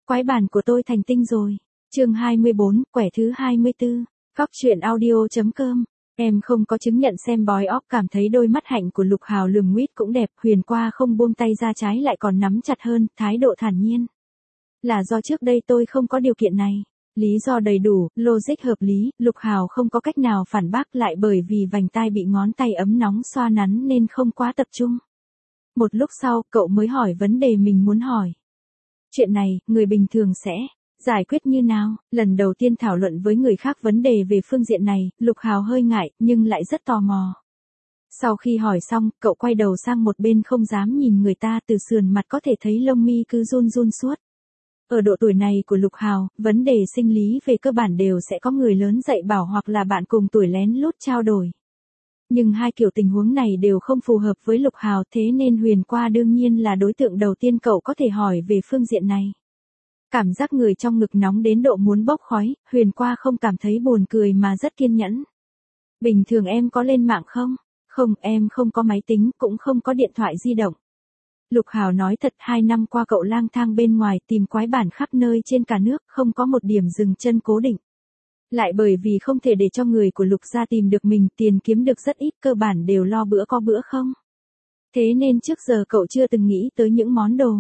quái bản của tôi thành tinh rồi. Chương 24, quẻ thứ 24. Góc truyện audio.com. Em không có chứng nhận xem boy off, cảm thấy đôi mắt hạnh của Lục Hào lườm nguyết cũng đẹp, Huyền qua không buông tay ra, trái lại còn nắm chặt hơn, thái độ thản nhiên. Là do trước đây tôi không có điều kiện này. Lý do đầy đủ, logic hợp lý, Lục Hào không có cách nào phản bác, lại bởi vì vành tai bị ngón tay ấm nóng xoa nắn nên không quá tập trung. Một lúc sau, cậu mới hỏi vấn đề mình muốn hỏi. Chuyện này, người bình thường sẽ giải quyết như nào? Lần đầu tiên thảo luận với người khác vấn đề về phương diện này, Lục Hào hơi ngại, nhưng lại rất tò mò. Sau khi hỏi xong, cậu quay đầu sang một bên không dám nhìn người ta, từ sườn mặt có thể thấy lông mi cứ run run suốt. Ở độ tuổi này của Lục Hào, vấn đề sinh lý về cơ bản đều sẽ có người lớn dạy bảo hoặc là bạn cùng tuổi lén lút trao đổi. Nhưng hai kiểu tình huống này đều không phù hợp với Lục Hào, thế nên Huyền qua đương nhiên là đối tượng đầu tiên cậu có thể hỏi về phương diện này. Cảm giác người trong ngực nóng đến độ muốn bốc khói, Huyền qua không cảm thấy buồn cười mà rất kiên nhẫn. Bình thường em có lên mạng không? Không, em không có máy tính, cũng không có điện thoại di động. Lục Hào nói thật, 2 năm qua cậu lang thang bên ngoài tìm quái bản khắp nơi trên cả nước, không có một điểm dừng chân cố định. Lại bởi vì không thể để cho người của Lục gia tìm được mình, tiền kiếm được rất ít, cơ bản đều lo bữa có bữa không. Thế nên trước giờ cậu chưa từng nghĩ tới những món đồ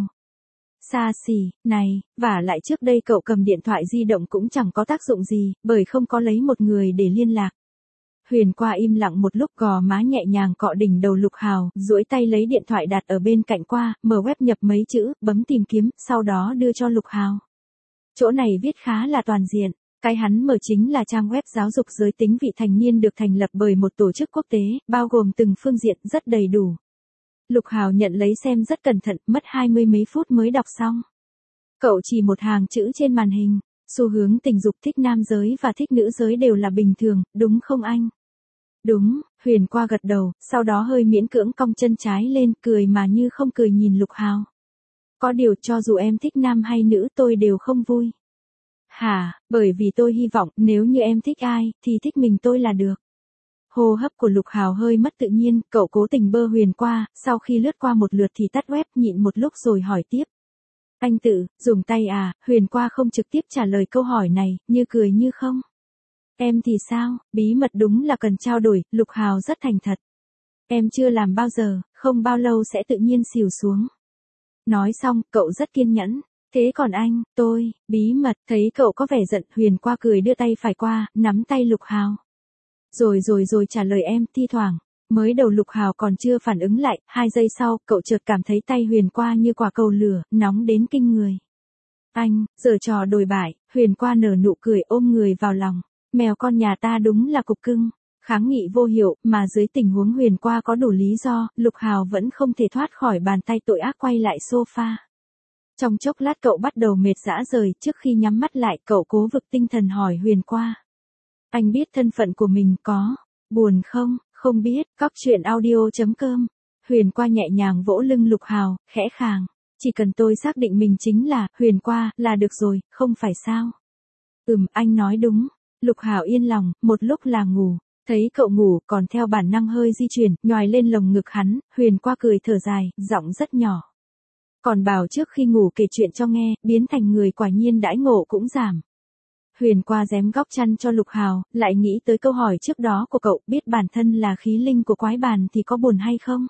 xa xỉ này, và lại trước đây cậu cầm điện thoại di động cũng chẳng có tác dụng gì, bởi không có lấy một người để liên lạc. Huyền qua im lặng một lúc, gò má nhẹ nhàng cọ đỉnh đầu Lục Hào, duỗi tay lấy điện thoại đặt ở bên cạnh qua, mở web nhập mấy chữ, bấm tìm kiếm, sau đó đưa cho Lục Hào. Chỗ này viết khá là toàn diện. Cái hắn mở chính là trang web giáo dục giới tính vị thành niên được thành lập bởi một tổ chức quốc tế, bao gồm từng phương diện, rất đầy đủ. Lục Hào nhận lấy xem rất cẩn thận, mất 20 mấy phút mới đọc xong. Cậu chỉ một hàng chữ trên màn hình, xu hướng tình dục thích nam giới và thích nữ giới đều là bình thường, đúng không anh? Đúng, Huyền qua gật đầu, sau đó hơi miễn cưỡng cong chân trái lên, cười mà như không cười nhìn Lục Hào. Có điều cho dù em thích nam hay nữ tôi đều không vui. Hả, bởi vì tôi hy vọng nếu như em thích ai, thì thích mình tôi là được. Hô hấp của Lục Hào hơi mất tự nhiên, cậu cố tình bơ Huyền qua, sau khi lướt qua một lượt thì tắt web, nhịn một lúc rồi hỏi tiếp. Anh tự dùng tay à? Huyền qua không trực tiếp trả lời câu hỏi này, như cười như không. Em thì sao? Bí mật đúng là cần trao đổi, Lục Hào rất thành thật. Em chưa làm bao giờ, không bao lâu sẽ tự nhiên xỉu xuống. Nói xong, cậu rất kiên nhẫn. Thế còn anh, tôi, bí mật, thấy cậu có vẻ giận, Huyền qua cười đưa tay phải qua, nắm tay Lục Hào. Rồi trả lời em, thi thoảng. Mới đầu Lục Hào còn chưa phản ứng lại, 2 giây sau, cậu chợt cảm thấy tay Huyền qua như quả cầu lửa, nóng đến kinh người. Anh, giở trò đồi bại, Huyền qua nở nụ cười ôm người vào lòng. Mèo con nhà ta đúng là cục cưng. Kháng nghị vô hiệu, mà dưới tình huống Huyền qua có đủ lý do, Lục Hào vẫn không thể thoát khỏi bàn tay tội ác quay lại sofa. Trong chốc lát cậu bắt đầu mệt rã rời, trước khi nhắm mắt lại cậu cố vực tinh thần hỏi Huyền qua. Anh biết thân phận của mình có buồn không? Không biết, góc truyện audio.com. Huyền qua nhẹ nhàng vỗ lưng Lục Hào, khẽ khàng. Chỉ cần tôi xác định mình chính là Huyền qua là được rồi, không phải sao? Anh nói đúng. Lục Hào yên lòng, một lúc là ngủ. Thấy cậu ngủ, còn theo bản năng hơi di chuyển, nhoài lên lồng ngực hắn, Huyền qua cười thở dài, giọng rất nhỏ. Còn bảo trước khi ngủ kể chuyện cho nghe, biến thành người quả nhiên đãi ngộ cũng giảm. Huyền qua rém góc chăn cho Lục Hào, lại nghĩ tới câu hỏi trước đó của cậu, biết bản thân là khí linh của quái bàn thì có buồn hay không?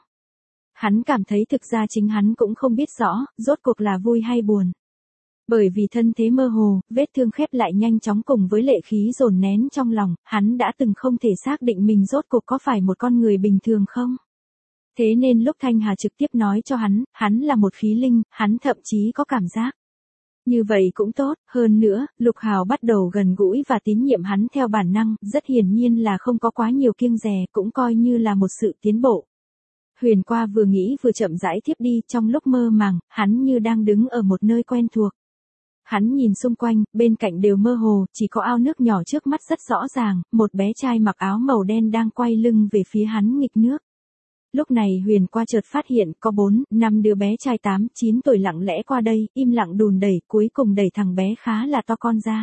Hắn cảm thấy thực ra chính hắn cũng không biết rõ, rốt cuộc là vui hay buồn. Bởi vì thân thế mơ hồ, vết thương khép lại nhanh chóng cùng với lệ khí dồn nén trong lòng, hắn đã từng không thể xác định mình rốt cuộc có phải một con người bình thường không? Thế nên lúc Thanh Hà trực tiếp nói cho hắn là một khí linh, hắn thậm chí có cảm giác. Như vậy cũng tốt, hơn nữa, Lục Hào bắt đầu gần gũi và tín nhiệm hắn theo bản năng, rất hiển nhiên là không có quá nhiều kiêng dè, cũng coi như là một sự tiến bộ. Huyền qua vừa nghĩ vừa chậm rãi thiếp đi, trong lúc mơ màng, hắn như đang đứng ở một nơi quen thuộc. Hắn nhìn xung quanh, bên cạnh đều mơ hồ, chỉ có ao nước nhỏ trước mắt rất rõ ràng, một bé trai mặc áo màu đen đang quay lưng về phía hắn nghịch nước. Lúc này Huyền qua chợt phát hiện có 4-5 đứa bé trai 8-9 tuổi lặng lẽ qua đây, im lặng đùn đẩy, cuối cùng đẩy thằng bé khá là to con ra.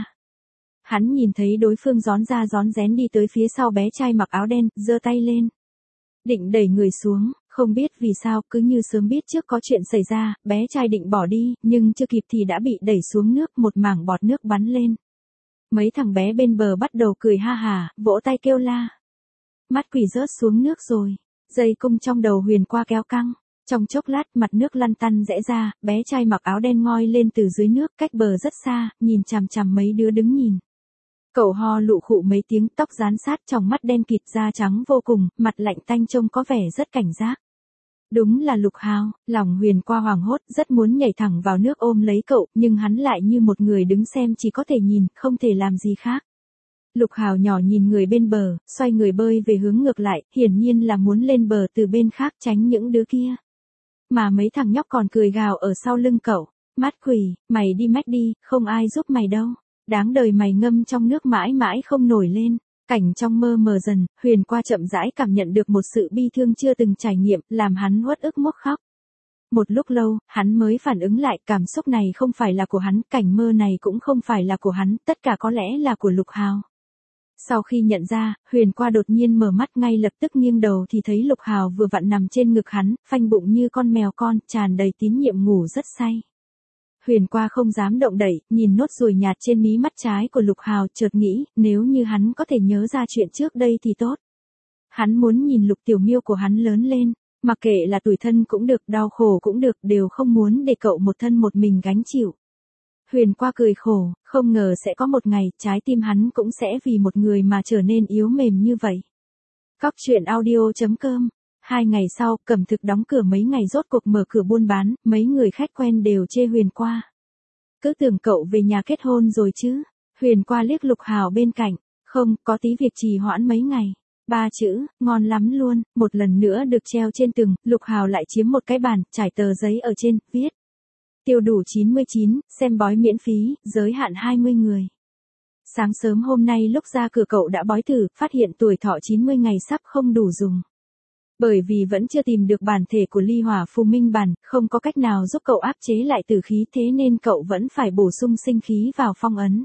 Hắn nhìn thấy đối phương rón ra rón rén đi tới phía sau bé trai mặc áo đen, giơ tay lên. Định đẩy người xuống, Không biết vì sao, cứ như sớm biết trước có chuyện xảy ra, bé trai định bỏ đi, nhưng chưa kịp thì đã bị đẩy xuống nước, một mảng bọt nước bắn lên. Mấy thằng bé bên bờ bắt đầu cười ha hả, vỗ tay kêu la. Mắt quỷ rớt xuống nước rồi. Dây cung trong đầu Huyền qua kéo căng. Trong chốc lát mặt nước lăn tăn rẽ ra, bé trai mặc áo đen ngoi lên từ dưới nước cách bờ rất xa, nhìn chằm chằm mấy đứa đứng nhìn. Cậu ho lụ khụ mấy tiếng, tóc rán sát, tròng mắt đen kịt, da trắng vô cùng, mặt lạnh tanh trông có vẻ rất cảnh giác. Đúng là Lục Hào. Lòng Huyền qua hoảng hốt, rất muốn nhảy thẳng vào nước ôm lấy cậu, nhưng hắn lại như một người đứng xem, chỉ có thể nhìn, không thể làm gì khác. Lục Hào nhỏ nhìn người bên bờ, xoay người bơi về hướng ngược lại, hiển nhiên là muốn lên bờ từ bên khác tránh những đứa kia. Mà mấy thằng nhóc còn cười gào ở sau lưng cậu. Mát quỷ, mày đi mách đi, không ai giúp mày đâu. Đáng đời mày ngâm trong nước mãi mãi không nổi lên. Cảnh trong mơ mờ dần, Huyền qua chậm rãi cảm nhận được một sự bi thương chưa từng trải nghiệm, làm hắn uất ức mốc khóc. Một lúc lâu, hắn mới phản ứng lại, cảm xúc này không phải là của hắn, cảnh mơ này cũng không phải là của hắn, tất cả có lẽ là của Lục Hào. Sau khi nhận ra, Huyền qua đột nhiên mở mắt, ngay lập tức nghiêng đầu thì thấy Lục Hào vừa vặn nằm trên ngực hắn, phanh bụng như con mèo con, tràn đầy tín nhiệm ngủ rất say. Huyền qua không dám động đậy, nhìn nốt ruồi nhạt trên mí mắt trái của Lục Hào, chợt nghĩ, nếu như hắn có thể nhớ ra chuyện trước đây thì tốt. Hắn muốn nhìn Lục Tiểu Miêu của hắn lớn lên, mặc kệ là tủi thân cũng được, đau khổ cũng được, đều không muốn để cậu một thân một mình gánh chịu. Huyền qua cười khổ, không ngờ sẽ có một ngày, trái tim hắn cũng sẽ vì một người mà trở nên yếu mềm như vậy. Cóc truyện audio.com. 2 ngày sau, Cẩm Thực đóng cửa mấy ngày rốt cuộc mở cửa buôn bán, mấy người khách quen đều chê Huyền qua. Cứ tưởng cậu về nhà kết hôn rồi chứ. Huyền qua liếc Lục Hào bên cạnh, không, có tí việc trì hoãn mấy ngày. 3 chữ, ngon lắm luôn, một lần nữa được treo trên tường, Lục Hào lại chiếm một cái bàn, trải tờ giấy ở trên, viết. Tiêu đủ 99, xem bói miễn phí, giới hạn 20 người. Sáng sớm hôm nay lúc ra cửa cậu đã bói thử, phát hiện tuổi thọ 90 ngày sắp không đủ dùng. Bởi vì vẫn chưa tìm được bản thể của ly hỏa phù minh bản, không có cách nào giúp cậu áp chế lại tử khí, thế nên cậu vẫn phải bổ sung sinh khí vào phong ấn.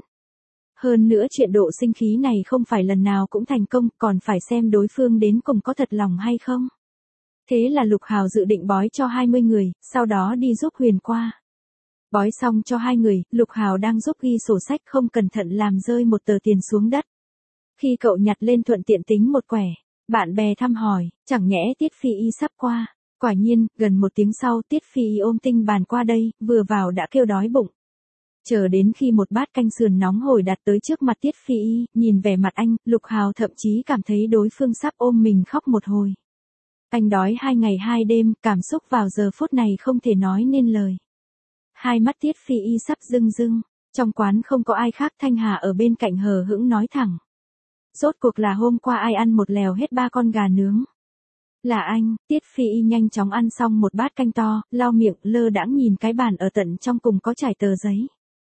Hơn nữa chuyện độ sinh khí này không phải lần nào cũng thành công, còn phải xem đối phương đến cùng có thật lòng hay không. Thế là Lục Hào dự định bói cho 20 người, sau đó đi giúp Huyền qua. Bói xong cho 2 người, Lục Hào đang giúp ghi sổ sách, không cẩn thận làm rơi một tờ tiền xuống đất. Khi cậu nhặt lên thuận tiện tính một quẻ, bạn bè thăm hỏi, chẳng nhẽ Tiết Phi Y sắp qua. Quả nhiên, gần 1 tiếng sau Tiết Phi Y ôm tinh bàn qua đây, vừa vào đã kêu đói bụng. Chờ đến khi một bát canh sườn nóng hổi đặt tới trước mặt Tiết Phi Y, nhìn vẻ mặt anh, Lục Hào thậm chí cảm thấy đối phương sắp ôm mình khóc một hồi. Anh đói 2 ngày 2 đêm, cảm xúc vào giờ phút này không thể nói nên lời. Hai mắt Tiết Phi Y sắp rưng rưng, trong quán không có ai khác, Thanh Hà ở bên cạnh hờ hững nói thẳng. Rốt cuộc là hôm qua ai ăn một lèo hết 3 con gà nướng? Là anh. Tiết Phi Y nhanh chóng ăn xong một bát canh to, lau miệng, lơ đãng nhìn cái bàn ở tận trong cùng có trải tờ giấy.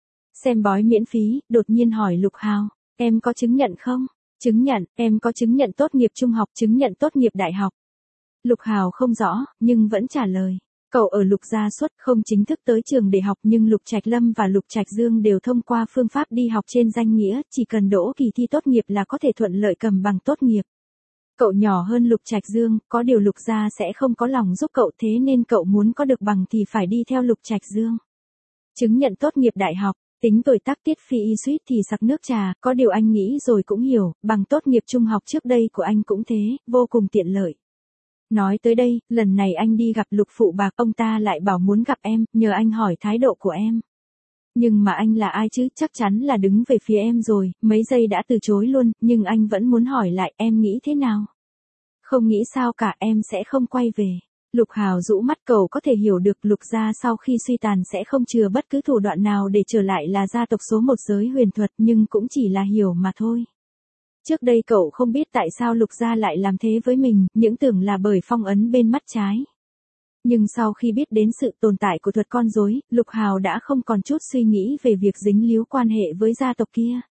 Xem bói miễn phí, đột nhiên hỏi Lục Hào, em có chứng nhận không? Chứng nhận, em có chứng nhận tốt nghiệp trung học, chứng nhận tốt nghiệp đại học. Lục Hào không rõ, nhưng vẫn trả lời. Cậu ở Lục gia suốt, không chính thức tới trường để học, nhưng Lục Trạch Lâm và Lục Trạch Dương đều thông qua phương pháp đi học trên danh nghĩa, chỉ cần đỗ kỳ thi tốt nghiệp là có thể thuận lợi cầm bằng tốt nghiệp. Cậu nhỏ hơn Lục Trạch Dương, có điều Lục gia sẽ không có lòng giúp cậu, thế nên cậu muốn có được bằng thì phải đi theo Lục Trạch Dương. Chứng nhận tốt nghiệp đại học, tính tuổi tác Tiết Phi Y suýt thì sặc nước trà, có điều anh nghĩ rồi cũng hiểu, bằng tốt nghiệp trung học trước đây của anh cũng thế, vô cùng tiện lợi. Nói tới đây, lần này anh đi gặp Lục phụ bạc, ông ta lại bảo muốn gặp em, nhờ anh hỏi thái độ của em. Nhưng mà anh là ai chứ, chắc chắn là đứng về phía em rồi, mấy giây đã từ chối luôn, nhưng anh vẫn muốn hỏi lại, em nghĩ thế nào? Không nghĩ sao cả, em sẽ không quay về. Lục Hào rũ mắt, cậu có thể hiểu được Lục gia sau khi suy tàn sẽ không chừa bất cứ thủ đoạn nào để trở lại là gia tộc số 1 giới huyền thuật, nhưng cũng chỉ là hiểu mà thôi. Trước đây cậu không biết tại sao Lục gia lại làm thế với mình, những tưởng là bởi phong ấn bên mắt trái. Nhưng sau khi biết đến sự tồn tại của thuật con rối, Lục Hào đã không còn chút suy nghĩ về việc dính líu quan hệ với gia tộc kia.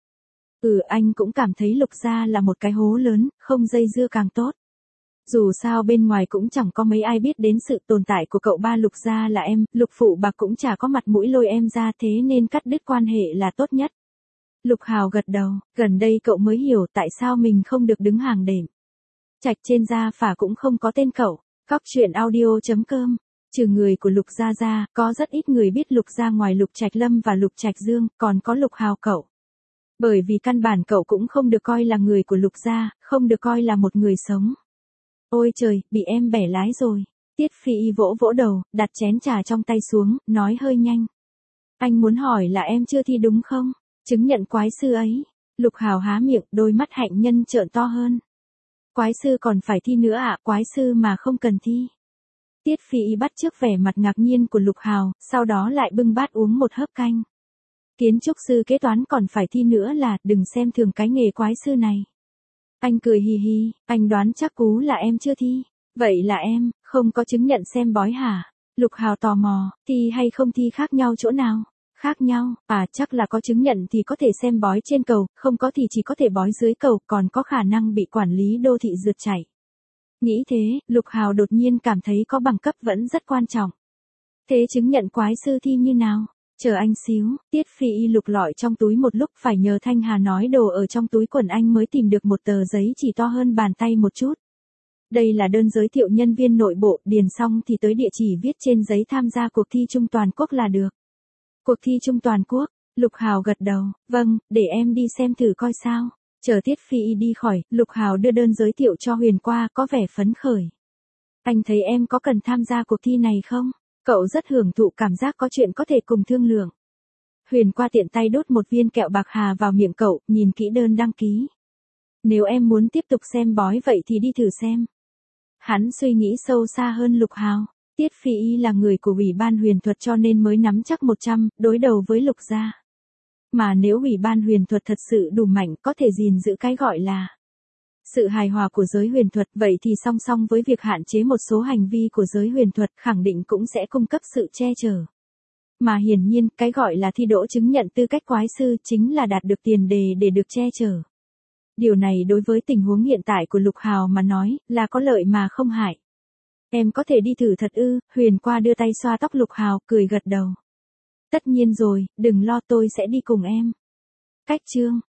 Anh cũng cảm thấy Lục gia là một cái hố lớn, không dây dưa càng tốt. Dù sao bên ngoài cũng chẳng có mấy ai biết đến sự tồn tại của cậu ba Lục gia là em, Lục phụ bạc cũng chả có mặt mũi lôi em ra, thế nên cắt đứt quan hệ là tốt nhất. Lục Hào gật đầu, gần đây cậu mới hiểu tại sao mình không được đứng hàng đệm. Trạch trên gia phả cũng không có tên cậu, Cóc truyện audio.com. Trừ người của Lục Gia ra, có rất ít người biết Lục Gia ngoài Lục Trạch Lâm và Lục Trạch Dương, còn có Lục Hào cậu. Bởi vì căn bản cậu cũng không được coi là người của Lục Gia, không được coi là một người sống. Ôi trời, bị em bẻ lái rồi. Tiết Phi Y vỗ vỗ đầu, đặt chén trà trong tay xuống, nói hơi nhanh. Anh muốn hỏi là em chưa thi đúng không? Chứng nhận quái sư ấy. Lục Hào há miệng, đôi mắt hạnh nhân trợn to hơn. Quái sư còn phải thi nữa ạ, quái sư mà không cần thi. Tiết Phi Y bắt chước vẻ mặt ngạc nhiên của Lục Hào, sau đó lại bưng bát uống một hớp canh. Kiến trúc sư kế toán còn phải thi nữa là, đừng xem thường cái nghề quái sư này. Anh cười hì hì, anh đoán chắc cú là em chưa thi. Vậy là em, không có chứng nhận xem bói hả? Lục Hào tò mò, thi hay không thi khác nhau chỗ nào? Khác nhau, chắc là có chứng nhận thì có thể xem bói trên cầu, không có thì chỉ có thể bói dưới cầu, còn có khả năng bị quản lý đô thị rượt chạy. Nghĩ thế, Lục Hào đột nhiên cảm thấy có bằng cấp vẫn rất quan trọng. Thế chứng nhận quái sư thi như nào? Chờ anh xíu, Tiết Phi Y lục lọi trong túi một lúc, phải nhờ Thanh Hà nói đồ ở trong túi quần anh mới tìm được một tờ giấy chỉ to hơn bàn tay một chút. Đây là đơn giới thiệu nhân viên nội bộ, điền xong thì tới địa chỉ viết trên giấy tham gia cuộc thi chung toàn quốc là được. Cuộc thi chung toàn quốc, Lục Hào gật đầu, vâng, để em đi xem thử coi sao. Chờ Tiết Phi Y đi khỏi, Lục Hào đưa đơn giới thiệu cho Huyền qua, có vẻ phấn khởi. Anh thấy em có cần tham gia cuộc thi này không? Cậu rất hưởng thụ cảm giác có chuyện có thể cùng thương lượng. Huyền qua tiện tay đốt một viên kẹo bạc hà vào miệng cậu, nhìn kỹ đơn đăng ký. Nếu em muốn tiếp tục xem bói vậy thì đi thử xem. Hắn suy nghĩ sâu xa hơn Lục Hào. Tiết Phi Y là người của Ủy ban huyền thuật cho nên mới nắm chắc 100, đối đầu với Lục Gia. Mà nếu Ủy ban huyền thuật thật sự đủ mạnh, có thể gìn giữ cái gọi là sự hài hòa của giới huyền thuật, vậy thì song song với việc hạn chế một số hành vi của giới huyền thuật, khẳng định cũng sẽ cung cấp sự che chở. Mà hiển nhiên, cái gọi là thi đỗ chứng nhận tư cách quái sư chính là đạt được tiền đề để được che chở. Điều này đối với tình huống hiện tại của Lục Hào mà nói, là có lợi mà không hại. Em có thể đi thử thật ư? Huyền qua đưa tay xoa tóc Lục Hào, cười gật đầu. Tất nhiên rồi, đừng lo, tôi sẽ đi cùng em. Cách chương